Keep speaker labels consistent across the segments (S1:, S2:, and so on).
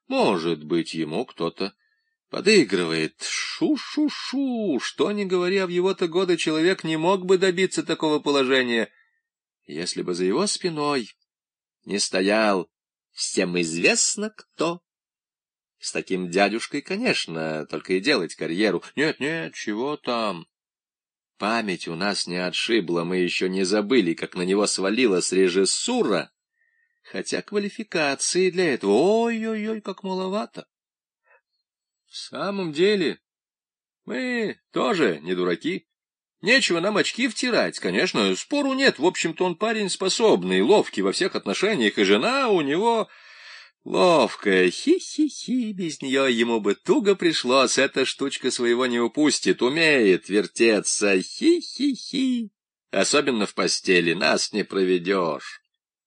S1: Может быть, ему кто-то подыгрывает. Шу-шу-шу! Что ни говоря, в его-то годы человек не мог бы добиться такого положения, если бы за его спиной не стоял всем известно кто. С таким дядюшкой, конечно, только и делать карьеру. Нет, чего там. Память у нас не отшибла, мы еще не забыли, как на него свалилась режиссура, хотя квалификации для этого ой-ой-ой, как маловато. В самом деле, мы тоже не дураки. Нечего нам очки втирать, конечно, спору нет. В общем-то, он парень способный, ловкий во всех отношениях, и жена у него ловкая. Хи-хи-хи, без нее ему бы туго пришлось, эта штучка своего не упустит, умеет вертеться. Хи-хи-хи. Особенно в постели, нас не проведешь.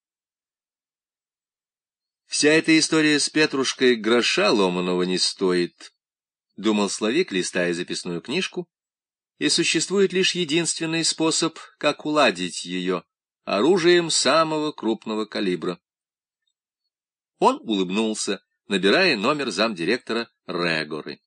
S1: Вся эта история с Петрушкой гроша ломаного не стоит, — думал Славик, листая записную книжку, и существует лишь единственный способ, как уладить ее — оружием самого крупного калибра. Он улыбнулся, набирая номер замдиректора Регоры.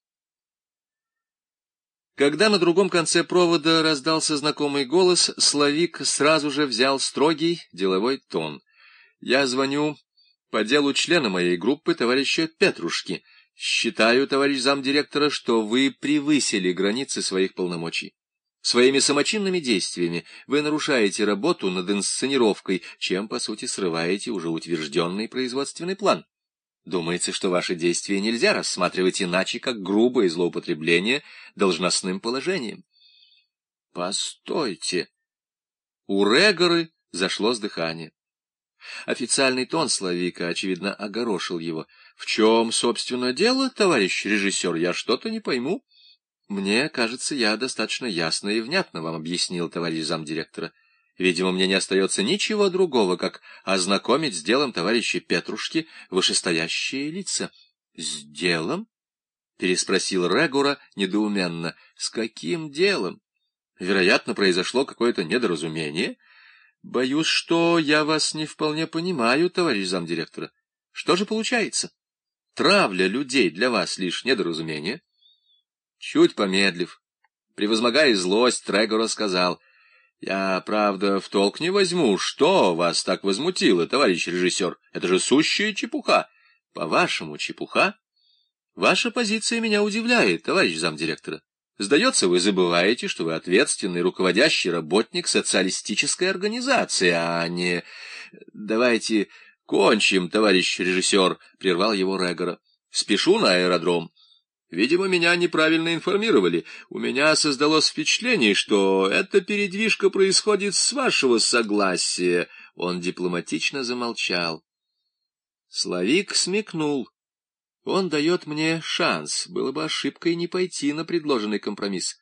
S1: Когда на другом конце провода раздался знакомый голос, Славик сразу же взял строгий деловой тон. «Я звоню по делу члена моей группы, товарища Петрушки. Считаю, товарищ замдиректора, что вы превысили границы своих полномочий. Своими самочинными действиями вы нарушаете работу над инсценировкой, чем, по сути, срываете уже утвержденный производственный план. Думается, что ваши действия нельзя рассматривать иначе, как грубое злоупотребление должностным положением». «Постойте!» У Регоры зашло с дыхания. Официальный тон Славика, очевидно, огорошил его. «В чем, собственно, дело, товарищ режиссер? Я что-то не пойму». «Мне кажется, я достаточно ясно и внятно вам объяснил, товарищ замдиректора. Видимо, мне не остается ничего другого, как ознакомить с делом товарища Петрушки вышестоящие лица». «С делом?» — переспросил Регора недоуменно. «С каким делом? Вероятно, произошло какое-то недоразумение». «Боюсь, что я вас не вполне понимаю, товарищ замдиректора. Что же получается? Травля людей для вас лишь недоразумение?» Чуть помедлив, превозмогая злость, Регора сказал: «Я, правда, в толк не возьму, что вас так возмутило, товарищ режиссер? Это же сущая чепуха». «По-вашему, чепуха? Ваша позиция меня удивляет, товарищ замдиректора. Сдается, вы забываете, что вы ответственный руководящий работник социалистической организации, а не...» «Давайте кончим, товарищ режиссер», — прервал его Регора. «Спешу на аэродром. Видимо, меня неправильно информировали. У меня создалось впечатление, что эта передвижка происходит с вашего согласия». Он дипломатично замолчал. Славик смекнул. Он дает мне шанс. Было бы ошибкой не пойти на предложенный компромисс.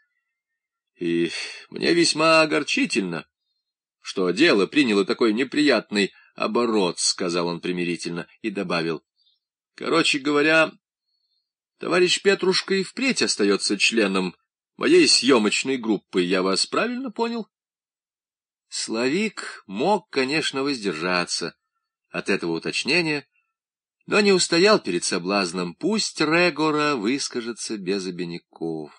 S1: И мне весьма огорчительно, что дело приняло такой неприятный оборот, — сказал он примирительно и добавил. Короче говоря, товарищ Петрушка и впредь остается членом моей съемочной группы. Я вас правильно понял? Славик мог, конечно, воздержаться от этого уточнения, но не устоял перед соблазном. Пусть Регора выскажется без обиняков.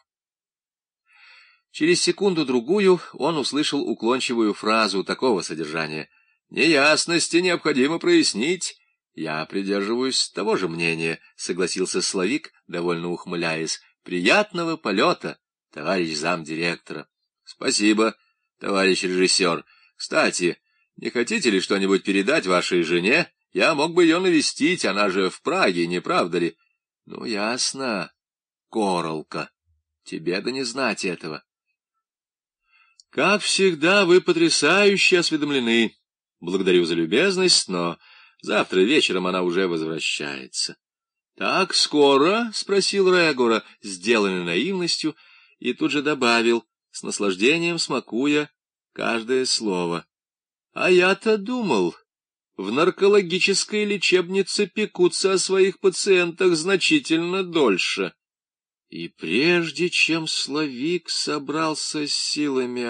S1: Через секунду-другую он услышал уклончивую фразу такого содержания: «Неясности необходимо прояснить». «Я придерживаюсь того же мнения», — согласился Славик, довольно ухмыляясь. «Приятного полета, товарищ замдиректора». «Спасибо, товарищ режиссер. Кстати, не хотите ли что-нибудь передать вашей жене? Я мог бы ее навестить, она же в Праге, не правда ли?» «Ну, ясно, Королка. Тебе да не знать этого». «Как всегда, вы потрясающе осведомлены. Благодарю за любезность, но завтра вечером она уже возвращается». «Так скоро?» — спросил Регора, сделанный наивностью, и тут же добавил, с наслаждением смакуя каждое слово: «А я-то думал, в наркологической лечебнице пекутся о своих пациентах значительно дольше». И прежде чем Славик собрался с силами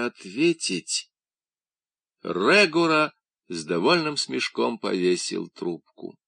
S1: ответить, Регора с довольным смешком повесил трубку.